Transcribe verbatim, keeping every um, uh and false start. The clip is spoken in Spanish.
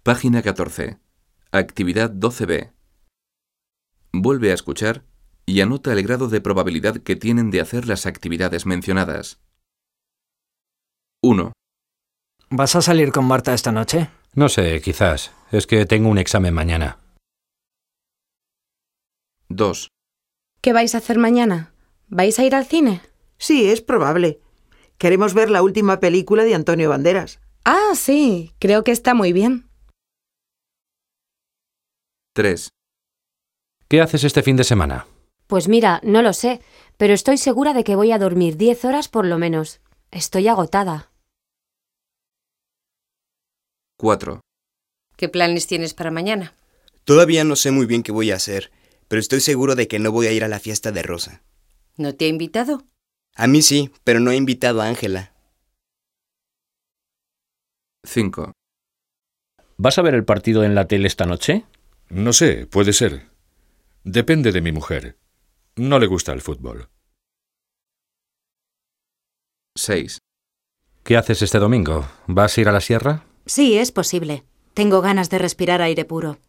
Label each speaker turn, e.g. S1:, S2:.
S1: Página catorce. Actividad doce B. Vuelve a escuchar y anota el grado de probabilidad que tienen de hacer las actividades mencionadas. uno.
S2: ¿Vas a salir con Marta esta noche?
S3: No sé, quizás. Es que tengo un examen mañana.
S1: dos.
S4: ¿Qué vais a hacer mañana? ¿Vais a ir al cine?
S5: Sí, es probable. Queremos ver la última película de Antonio Banderas.
S4: Ah, sí, creo que está muy bien.
S1: tres.
S3: ¿Qué haces este fin de semana?
S6: Pues mira, no lo sé, pero estoy segura de que voy a dormir diez horas por lo menos. Estoy agotada.
S1: cuatro.
S7: ¿Qué planes tienes para mañana?
S8: Todavía no sé muy bien qué voy a hacer, pero estoy seguro de que no voy a ir a la fiesta de Rosa.
S7: ¿No te ha invitado?
S8: A mí sí, pero no he invitado a Ángela.
S1: cinco.
S9: ¿Vas a ver el partido en la tele esta noche?
S10: No sé, puede ser. Depende de mi mujer. No le gusta el fútbol.
S1: seis.
S3: ¿Qué haces este domingo? ¿Vas a ir a la sierra?
S11: Sí, es posible. Tengo ganas de respirar aire puro.